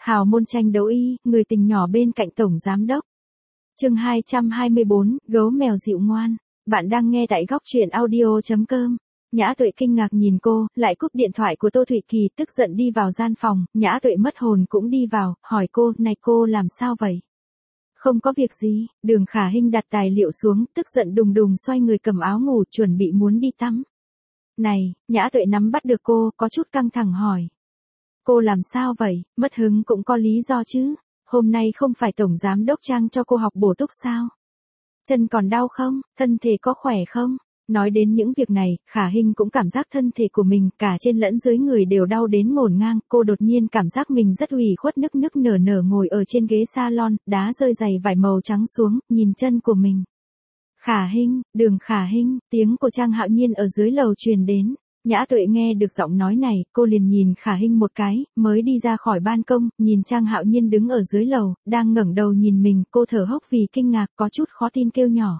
Hào môn tranh đấu y, người tình nhỏ bên cạnh tổng giám đốc. Chương 224, gấu mèo dịu ngoan. Bạn đang nghe tại góc truyện audio.com. Nhã Tuệ kinh ngạc nhìn cô, lại cúp điện thoại của Tô Thụy Kỳ, tức giận đi vào gian phòng. Nhã Tuệ mất hồn cũng đi vào, hỏi cô, này cô làm sao vậy? Không có việc gì. Đường Khả Hinh đặt tài liệu xuống, tức giận đùng đùng xoay người cầm áo ngủ, chuẩn bị muốn đi tắm. Này, Nhã Tuệ nắm bắt được cô, có chút căng thẳng hỏi. Cô làm sao vậy? Mất hứng cũng có lý do chứ. Hôm nay không phải tổng giám đốc Trang cho cô học bổ túc sao? Chân còn đau không? Thân thể có khỏe không? Nói đến những việc này, Khả Hinh cũng cảm giác thân thể của mình cả trên lẫn dưới người đều đau đến ngổn ngang. Cô đột nhiên cảm giác mình rất ủy khuất, nức nở ngồi ở trên ghế salon, đá rơi giày vải màu trắng xuống, nhìn chân của mình. Khả Hinh, Đường Khả Hinh, tiếng của Trang Hạo Nhiên ở dưới lầu truyền đến. Nhã Tuệ nghe được giọng nói này, cô liền nhìn Khả Hinh một cái, mới đi ra khỏi ban công, nhìn Trang Hạo Nhiên đứng ở dưới lầu, đang ngẩng đầu nhìn mình, cô thở hốc vì kinh ngạc, có chút khó tin kêu nhỏ.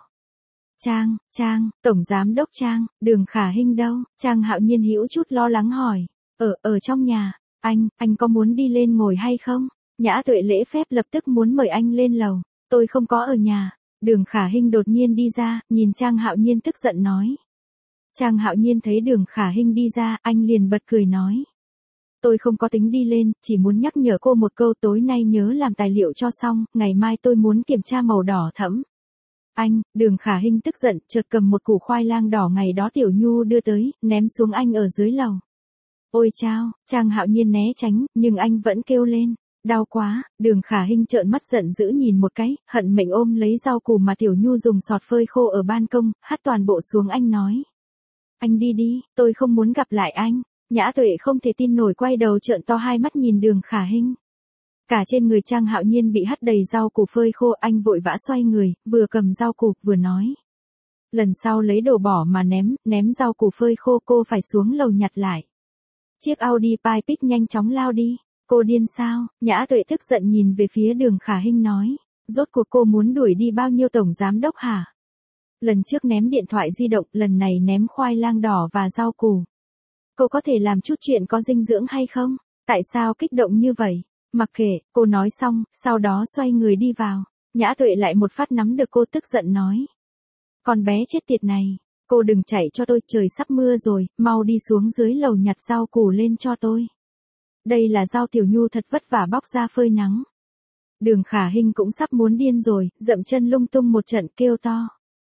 Trang, tổng giám đốc Trang, Đường Khả Hinh đâu? Trang Hạo Nhiên hữu chút lo lắng hỏi. Ở trong nhà, anh có muốn đi lên ngồi hay không? Nhã Tuệ lễ phép lập tức muốn mời anh lên lầu. Tôi không có ở nhà. Đường Khả Hinh đột nhiên đi ra, nhìn Trang Hạo Nhiên tức giận nói. Trang Hạo Nhiên thấy Đường Khả Hinh đi ra, anh liền bật cười nói. Tôi không có tính đi lên, chỉ muốn nhắc nhở cô một câu, tối nay nhớ làm tài liệu cho xong, ngày mai tôi muốn kiểm tra màu đỏ thẫm. Đường Khả Hinh tức giận, chợt cầm một củ khoai lang đỏ ngày đó Tiểu Nhu đưa tới, ném xuống anh ở dưới lầu. Ôi chao, Trang Hạo Nhiên né tránh, nhưng anh vẫn kêu lên. Đau quá. Đường Khả Hinh trợn mắt giận dữ nhìn một cái, hận mệnh ôm lấy rau củ mà Tiểu Nhu dùng sọt phơi khô ở ban công, hắt toàn bộ xuống anh nói. Anh đi, tôi không muốn gặp lại anh. Nhã Tuệ không thể tin nổi, quay đầu trợn to hai mắt nhìn Đường Khả Hinh. Cả trên người Trang Hạo Nhiên bị hắt đầy rau củ phơi khô, anh vội vã xoay người, vừa cầm rau củ vừa nói. Lần sau lấy đồ bỏ mà ném rau củ phơi khô, cô phải xuống lầu nhặt lại. Chiếc Audi Pipic nhanh chóng lao đi. Cô điên sao? Nhã Tuệ tức giận nhìn về phía Đường Khả Hinh nói. Rốt cuộc cô muốn đuổi đi bao nhiêu tổng giám đốc hả? Lần trước ném điện thoại di động, lần này ném khoai lang đỏ và rau củ. Cô có thể làm chút chuyện có dinh dưỡng hay không? Tại sao kích động như vậy? Mặc kệ, cô nói xong, sau đó xoay người đi vào. Nhã Tuệ lại một phát nắm được cô, tức giận nói. Con bé chết tiệt này, cô đừng chạy cho tôi, trời sắp mưa rồi, mau đi xuống dưới lầu nhặt rau củ lên cho tôi. Đây là rau Tiểu Nhu thật vất vả bóc ra phơi nắng. Đường Khả Hinh cũng sắp muốn điên rồi, dậm chân lung tung một trận kêu to.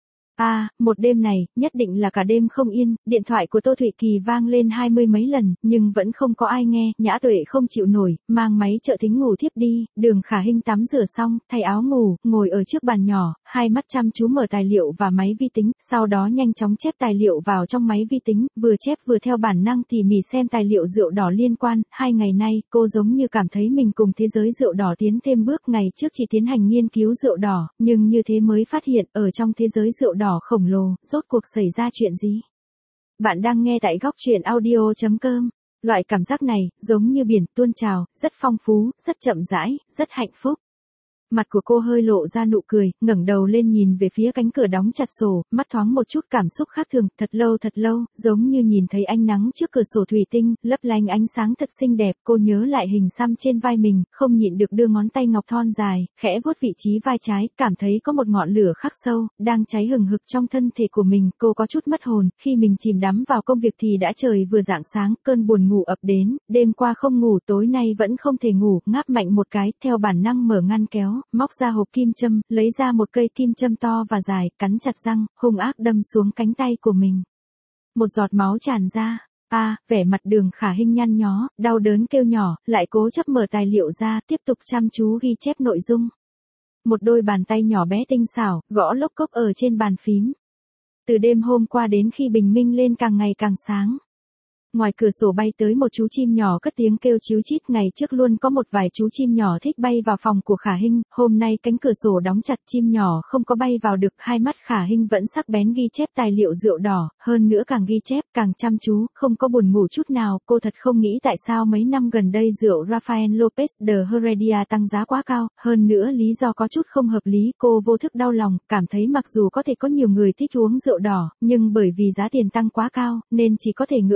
Một đêm này, nhất định là cả đêm không yên, điện thoại của Tô Thụy Kỳ vang lên 20 mấy lần, nhưng vẫn không có ai nghe. Nhã Tuệ không chịu nổi, mang máy trợ thính ngủ thiếp đi. Đường Khả Hinh tắm rửa xong, thay áo ngủ, ngồi ở trước bàn nhỏ, hai mắt chăm chú mở tài liệu và máy vi tính, sau đó nhanh chóng chép tài liệu vào trong máy vi tính, vừa chép vừa theo bản năng tỉ mỉ xem tài liệu rượu đỏ liên quan. 2 ngày nay, cô giống như cảm thấy mình cùng thế giới rượu đỏ tiến thêm bước. Ngày trước chỉ tiến hành nghiên cứu rượu đỏ, nhưng như thế mới phát hiện, ở trong thế giới rượu đỏ khổng lồ, rốt cuộc xảy ra chuyện gì? Bạn đang nghe tại góc truyện audio.com. Loại cảm giác này, giống như biển tuôn trào, rất phong phú, rất chậm rãi, rất hạnh phúc. Mặt của cô hơi lộ ra nụ cười, ngẩng đầu lên nhìn về phía cánh cửa đóng chặt sổ, mắt thoáng một chút cảm xúc khác thường, thật lâu, giống như nhìn thấy ánh nắng trước cửa sổ thủy tinh, lấp lánh ánh sáng thật xinh đẹp. Cô nhớ lại hình xăm trên vai mình, không nhịn được đưa ngón tay ngọc thon dài, khẽ vuốt vị trí vai trái, cảm thấy có một ngọn lửa khắc sâu, đang cháy hừng hực trong thân thể của mình. Cô có chút mất hồn, khi mình chìm đắm vào công việc thì đã trời vừa rạng sáng, cơn buồn ngủ ập đến, đêm qua không ngủ, tối nay vẫn không thể ngủ, ngáp mạnh một cái, theo bản năng mở ngăn kéo, móc ra hộp kim châm, lấy ra một cây kim châm to và dài, cắn chặt răng, hung ác đâm xuống cánh tay của mình. Một giọt máu tràn ra. Vẻ mặt Đường Khả Hinh nhăn nhó, đau đớn kêu nhỏ, lại cố chấp mở tài liệu ra, tiếp tục chăm chú ghi chép nội dung. Một đôi bàn tay nhỏ bé tinh xảo, gõ lốc cốc ở trên bàn phím. Từ đêm hôm qua đến khi bình minh lên càng ngày càng sáng. Ngoài cửa sổ bay tới một chú chim nhỏ cất tiếng kêu chíu chít. Ngày trước luôn có một vài chú chim nhỏ thích bay vào phòng của Khả Hinh, hôm nay cánh cửa sổ đóng chặt, chim nhỏ không có bay vào được. Hai mắt Khả Hinh vẫn sắc bén ghi chép tài liệu rượu đỏ, hơn nữa càng ghi chép càng chăm chú, không có buồn ngủ chút nào. Cô thật không nghĩ tại sao mấy năm gần đây rượu Rafael Lopez de Heredia tăng giá quá cao, hơn nữa lý do có chút không hợp lý. Cô vô thức đau lòng, cảm thấy mặc dù có thể có nhiều người thích uống rượu đỏ, nhưng bởi vì giá tiền tăng quá cao, nên chỉ có thể ngưỡng mộ thôi.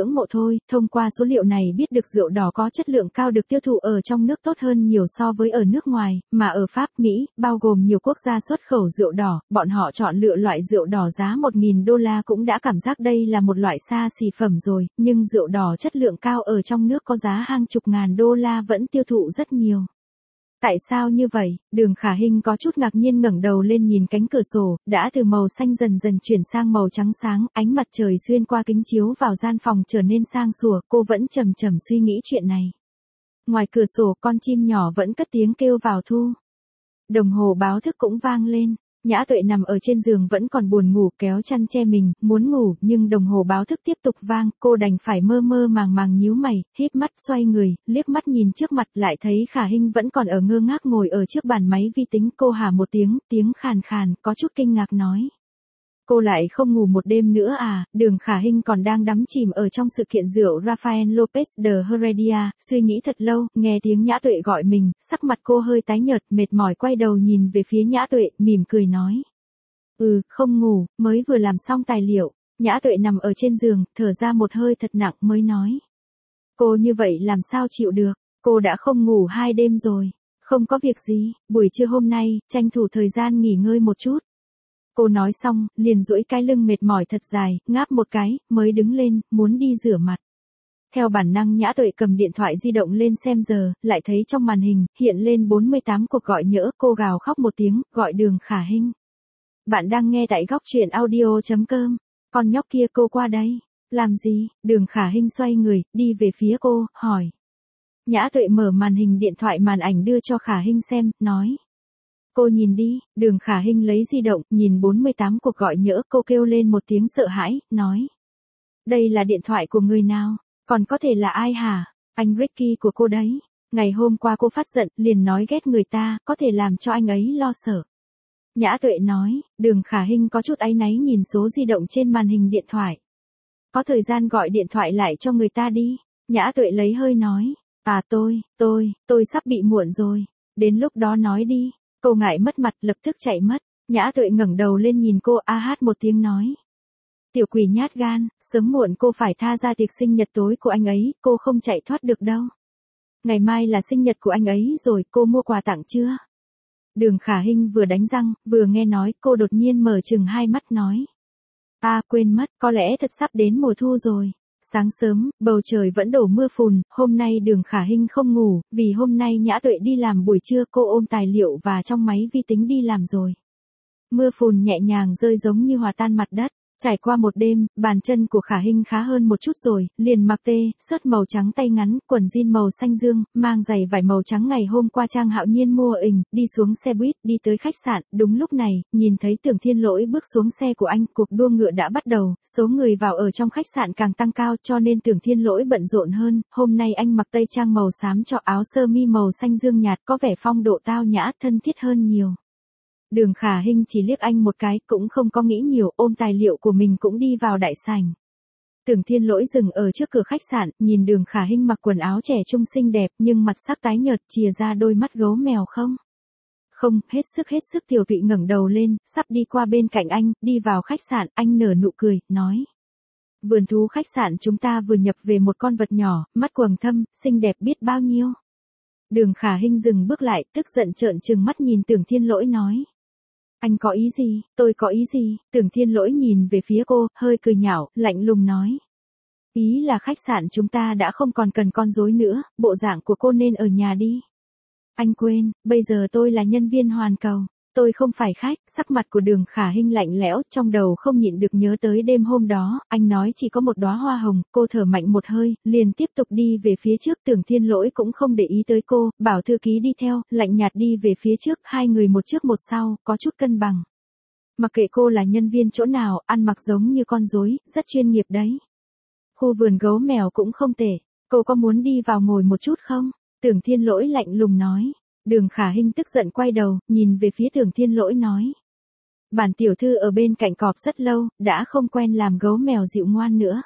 thôi, thông qua số liệu này biết được rượu đỏ có chất lượng cao được tiêu thụ ở trong nước tốt hơn nhiều so với ở nước ngoài, mà ở Pháp, Mỹ, bao gồm nhiều quốc gia xuất khẩu rượu đỏ, bọn họ chọn lựa loại rượu đỏ giá $1.000 cũng đã cảm giác đây là một loại xa xỉ phẩm rồi, nhưng rượu đỏ chất lượng cao ở trong nước có giá hàng chục ngàn đô la vẫn tiêu thụ rất nhiều. Tại sao như vậy? Đường Khả Hinh có chút ngạc nhiên ngẩng đầu lên nhìn cánh cửa sổ, đã từ màu xanh dần dần chuyển sang màu trắng sáng, ánh mặt trời xuyên qua kính chiếu vào gian phòng trở nên sang sủa, cô vẫn chầm chậm suy nghĩ chuyện này. Ngoài cửa sổ con chim nhỏ vẫn cất tiếng kêu vào thu. Đồng hồ báo thức cũng vang lên. Nhã Tuệ nằm ở trên giường vẫn còn buồn ngủ kéo chăn che mình, muốn ngủ, nhưng đồng hồ báo thức tiếp tục vang, cô đành phải mơ mơ màng màng nhíu mày, híp mắt xoay người, liếc mắt nhìn trước mặt lại thấy Khả Hinh vẫn còn ở ngơ ngác ngồi ở trước bàn máy vi tính, cô hả một tiếng khàn khàn, có chút kinh ngạc nói. Cô lại không ngủ một đêm nữa à? Đường Khả Hinh còn đang đắm chìm ở trong sự kiện rượu Rafael Lopez de Heredia, suy nghĩ thật lâu, nghe tiếng Nhã Tuệ gọi mình, sắc mặt cô hơi tái nhợt, mệt mỏi quay đầu nhìn về phía Nhã Tuệ, mỉm cười nói. Không ngủ, mới vừa làm xong tài liệu. Nhã Tuệ nằm ở trên giường, thở ra một hơi thật nặng mới nói. Cô như vậy làm sao chịu được, cô đã không ngủ 2 đêm rồi. Không có việc gì, buổi trưa hôm nay, tranh thủ thời gian nghỉ ngơi một chút. Cô nói xong, liền duỗi cái lưng mệt mỏi thật dài, ngáp một cái, mới đứng lên, muốn đi rửa mặt. Theo bản năng Nhã Tuệ cầm điện thoại di động lên xem giờ, lại thấy trong màn hình, hiện lên 48 cuộc gọi nhỡ, cô gào khóc một tiếng, gọi Đường Khả Hinh. Bạn đang nghe tại góc truyện audio.com, con nhóc kia cô qua đây. Làm gì? Đường Khả Hinh xoay người, đi về phía cô, hỏi. Nhã Tuệ mở màn hình điện thoại màn ảnh đưa cho Khả Hinh xem, nói. Cô nhìn đi, Đường Khả Hinh lấy di động, nhìn 48 cuộc gọi nhỡ, cô kêu lên một tiếng sợ hãi, nói. Đây là điện thoại của người nào? Còn có thể là ai hả? Anh Ricky của cô đấy. Ngày hôm qua cô phát giận, liền nói ghét người ta, có thể làm cho anh ấy lo sợ. Nhã Tuệ nói, Đường Khả Hinh có chút áy náy nhìn số di động trên màn hình điện thoại. Có thời gian gọi điện thoại lại cho người ta đi. Nhã Tuệ lấy hơi nói. À tôi sắp bị muộn rồi. Đến lúc đó nói đi. Cô ngại mất mặt lập tức chạy mất. Nhã Tuệ ngẩng đầu lên nhìn cô hát một tiếng nói. Tiểu quỷ nhát gan, sớm muộn cô phải tha ra tiệc sinh nhật tối của anh ấy, cô không chạy thoát được đâu. Ngày mai là sinh nhật của anh ấy rồi, cô mua quà tặng chưa? Đường Khả Hinh vừa đánh răng, vừa nghe nói, cô đột nhiên mở trừng hai mắt nói. Quên mất, có lẽ thật sắp đến mùa thu rồi. Sáng sớm, bầu trời vẫn đổ mưa phùn, hôm nay Đường Khả Hinh không ngủ, vì hôm nay Nhã Tuệ đi làm buổi trưa, cô ôm tài liệu và trong máy vi tính đi làm rồi. Mưa phùn nhẹ nhàng rơi giống như hòa tan mặt đất. Trải qua một đêm, bàn chân của Khả Hinh khá hơn một chút rồi, liền mặc sớt màu trắng tay ngắn, quần jean màu xanh dương, mang giày vải màu trắng ngày hôm qua Trang Hạo Nhiên mua đi xuống xe buýt, đi tới khách sạn, đúng lúc này, nhìn thấy Tưởng Thiên Lỗi bước xuống xe của anh, cuộc đua ngựa đã bắt đầu, số người vào ở trong khách sạn càng tăng cao cho nên Tưởng Thiên Lỗi bận rộn hơn, hôm nay anh mặc tây trang màu xám cho áo sơ mi màu xanh dương nhạt có vẻ phong độ tao nhã thân thiết hơn nhiều. Đường Khả Hinh chỉ liếc anh một cái, cũng không có nghĩ nhiều, ôm tài liệu của mình cũng đi vào đại sảnh. Tưởng Thiên Lỗi dừng ở trước cửa khách sạn, nhìn Đường Khả Hinh mặc quần áo trẻ trung xinh đẹp, nhưng mặt sắc tái nhợt, chìa ra đôi mắt gấu mèo không. Không, hết sức Tiểu Tụy ngẩng đầu lên, sắp đi qua bên cạnh anh, đi vào khách sạn, anh nở nụ cười, nói. Vườn thú khách sạn chúng ta vừa nhập về một con vật nhỏ, mắt quầng thâm, xinh đẹp biết bao nhiêu. Đường Khả Hinh dừng bước lại, tức giận trợn trừng mắt nhìn Tưởng Thiên Lỗi nói. Anh có ý gì, tôi có ý gì? Tưởng Thiên Lỗi nhìn về phía cô, hơi cười nhạo, lạnh lùng nói. Ý là khách sạn chúng ta đã không còn cần con rối nữa, bộ dạng của cô nên ở nhà đi. Anh quên, bây giờ tôi là nhân viên hoàn cầu, tôi không phải khách. Sắc mặt của Đường Khả Hinh lạnh lẽo, trong đầu không nhịn được nhớ tới đêm hôm đó, anh nói chỉ có một đóa hoa hồng, cô thở mạnh một hơi, liền tiếp tục đi về phía trước. Tưởng Thiên Lỗi cũng không để ý tới cô, bảo thư ký đi theo, lạnh nhạt đi về phía trước, hai người một trước một sau, có chút cân bằng. Mặc kệ cô là nhân viên chỗ nào, ăn mặc giống như con rối, rất chuyên nghiệp đấy. Khu vườn gấu mèo cũng không tệ, cô có muốn đi vào ngồi một chút không? Tưởng Thiên Lỗi lạnh lùng nói. Đường Khả Hinh tức giận quay đầu, nhìn về phía Tưởng Thiên Lỗi nói. Bản tiểu thư ở bên cạnh cọp rất lâu, đã không quen làm gấu mèo dịu ngoan nữa.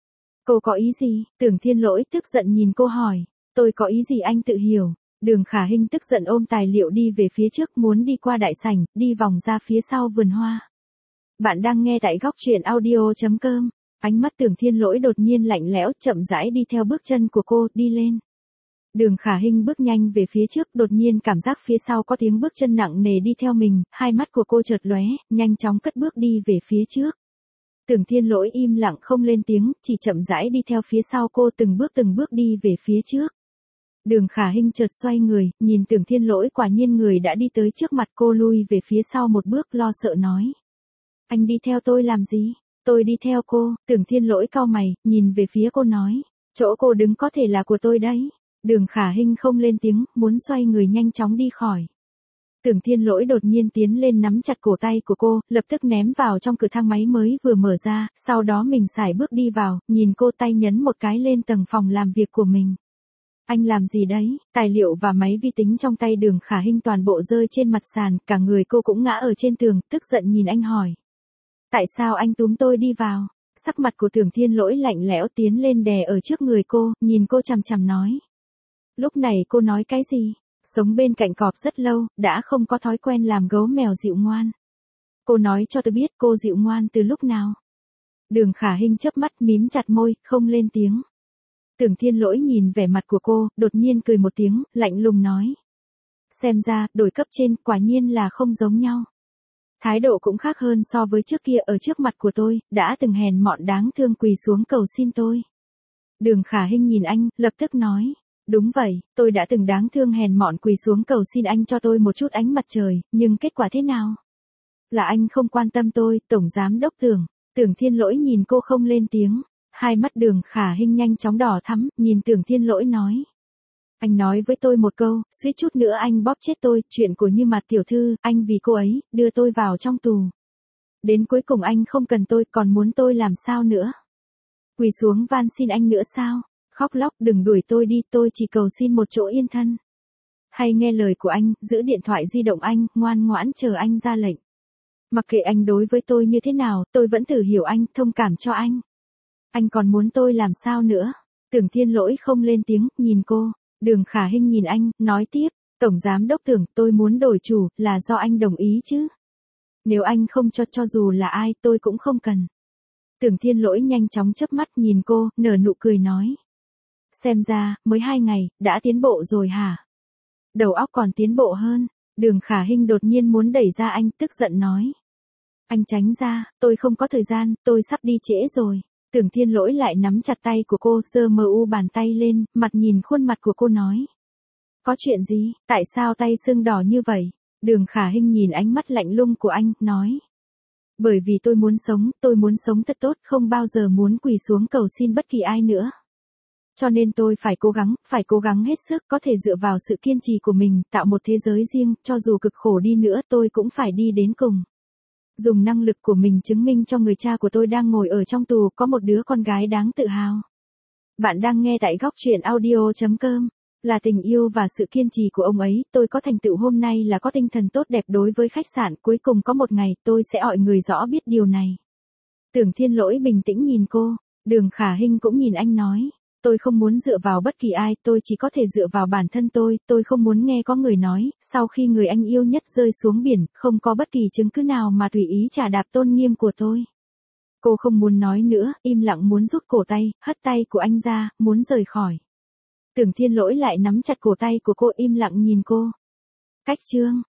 Cô có ý gì? Tưởng Thiên Lỗi tức giận nhìn cô hỏi. Tôi có ý gì anh tự hiểu. Đường Khả Hinh tức giận ôm tài liệu đi về phía trước, muốn đi qua đại sảnh, đi vòng ra phía sau vườn hoa. Bạn đang nghe tại góc truyện audio.com. Ánh mắt Tưởng Thiên Lỗi đột nhiên lạnh lẽo, chậm rãi đi theo bước chân của cô, đi lên. Đường Khả Hinh bước nhanh về phía trước, đột nhiên cảm giác phía sau có tiếng bước chân nặng nề đi theo mình, hai mắt của cô chợt lóe, nhanh chóng cất bước đi về phía trước. Tưởng Thiên Lỗi im lặng không lên tiếng, chỉ chậm rãi đi theo phía sau cô từng bước đi về phía trước. Đường Khả Hinh chợt xoay người, nhìn Tưởng Thiên Lỗi, quả nhiên người đã đi tới trước mặt cô, lui về phía sau một bước, lo sợ nói. Anh đi theo tôi làm gì? Tôi đi theo cô. Tưởng Thiên Lỗi cau mày, nhìn về phía cô nói. Chỗ cô đứng có thể là của tôi đấy. Đường Khả Hinh không lên tiếng, muốn xoay người nhanh chóng đi khỏi. Tưởng Thiên Lỗi đột nhiên tiến lên nắm chặt cổ tay của cô, lập tức ném vào trong cửa thang máy mới vừa mở ra, sau đó mình sải bước đi vào, nhìn cô, tay nhấn một cái lên tầng phòng làm việc của mình. Anh làm gì đấy? Tài liệu và máy vi tính trong tay Đường Khả Hinh toàn bộ rơi trên mặt sàn, cả người cô cũng ngã ở trên tường, tức giận nhìn anh hỏi. Tại sao anh túm tôi đi vào? Sắc mặt của Tưởng Thiên Lỗi lạnh lẽo, tiến lên đè ở trước người cô, nhìn cô chằm chằm nói. Lúc này cô nói cái gì? Sống bên cạnh cọp rất lâu, đã không có thói quen làm gấu mèo dịu ngoan. Cô nói cho tôi biết cô dịu ngoan từ lúc nào? Đường Khả Hinh chớp mắt, mím chặt môi, không lên tiếng. Tưởng Thiên Lỗi nhìn vẻ mặt của cô, đột nhiên cười một tiếng, lạnh lùng nói. Xem ra, đổi cấp trên, quả nhiên là không giống nhau. Thái độ cũng khác hơn so với trước kia, ở trước mặt của tôi, đã từng hèn mọn đáng thương quỳ xuống cầu xin tôi. Đường Khả Hinh nhìn anh, lập tức nói. Đúng vậy, tôi đã từng đáng thương hèn mọn quỳ xuống cầu xin anh cho tôi một chút ánh mặt trời, nhưng kết quả thế nào? Là anh không quan tâm tôi, Tổng Giám Đốc Tưởng. Tưởng Thiên Lỗi nhìn cô không lên tiếng. Hai mắt Đường Khả Hinh nhanh chóng đỏ thắm, nhìn Tưởng Thiên Lỗi nói. Anh nói với tôi một câu, suýt chút nữa anh bóp chết tôi, chuyện của Như Mạt tiểu thư, anh vì cô ấy, đưa tôi vào trong tù. Đến cuối cùng anh không cần tôi, còn muốn tôi làm sao nữa? Quỳ xuống van xin anh nữa sao? Khóc lóc, đừng đuổi tôi đi, tôi chỉ cầu xin một chỗ yên thân. Hay nghe lời của anh, giữ điện thoại di động anh, ngoan ngoãn chờ anh ra lệnh. Mặc kệ anh đối với tôi như thế nào, tôi vẫn thử hiểu anh, thông cảm cho anh. Anh còn muốn tôi làm sao nữa? Tưởng Thiên Lỗi không lên tiếng, nhìn cô. Đường Khả Hinh nhìn anh, nói tiếp. Tổng Giám Đốc Tưởng, tôi muốn đổi chủ, là do anh đồng ý chứ? Nếu anh không cho dù là ai, tôi cũng không cần. Tưởng Thiên Lỗi nhanh chóng chớp mắt nhìn cô, nở nụ cười nói. Xem ra, mới 2 ngày, đã tiến bộ rồi hả? Đầu óc còn tiến bộ hơn. Đường Khả Hinh đột nhiên muốn đẩy ra anh, tức giận nói. Anh tránh ra, tôi không có thời gian, tôi sắp đi trễ rồi. Tưởng Thiên Lỗi lại nắm chặt tay của cô, giơ bàn tay lên, mặt nhìn khuôn mặt của cô nói. Có chuyện gì, tại sao tay sưng đỏ như vậy? Đường Khả Hinh nhìn ánh mắt lạnh lùng của anh, nói. Bởi vì tôi muốn sống thật tốt, không bao giờ muốn quỳ xuống cầu xin bất kỳ ai nữa. Cho nên tôi phải cố gắng hết sức, có thể dựa vào sự kiên trì của mình, tạo một thế giới riêng, cho dù cực khổ đi nữa tôi cũng phải đi đến cùng. Dùng năng lực của mình chứng minh cho người cha của tôi đang ngồi ở trong tù, có một đứa con gái đáng tự hào. Bạn đang nghe tại góc truyện audio.com. Là tình yêu và sự kiên trì của ông ấy, tôi có thành tựu hôm nay, là có tinh thần tốt đẹp đối với khách sạn, cuối cùng có một ngày, tôi sẽ gọi người rõ biết điều này. Tưởng Thiên Lỗi bình tĩnh nhìn cô, Đường Khả Hinh cũng nhìn anh nói. Tôi không muốn dựa vào bất kỳ ai, tôi chỉ có thể dựa vào bản thân tôi không muốn nghe có người nói, sau khi người anh yêu nhất rơi xuống biển, không có bất kỳ chứng cứ nào mà tùy ý chà đạp tôn nghiêm của tôi. Cô không muốn nói nữa, im lặng muốn rút cổ tay, hất tay của anh ra, muốn rời khỏi. Tưởng Thiên Lỗi lại nắm chặt cổ tay của cô, im lặng nhìn cô. Cách chương.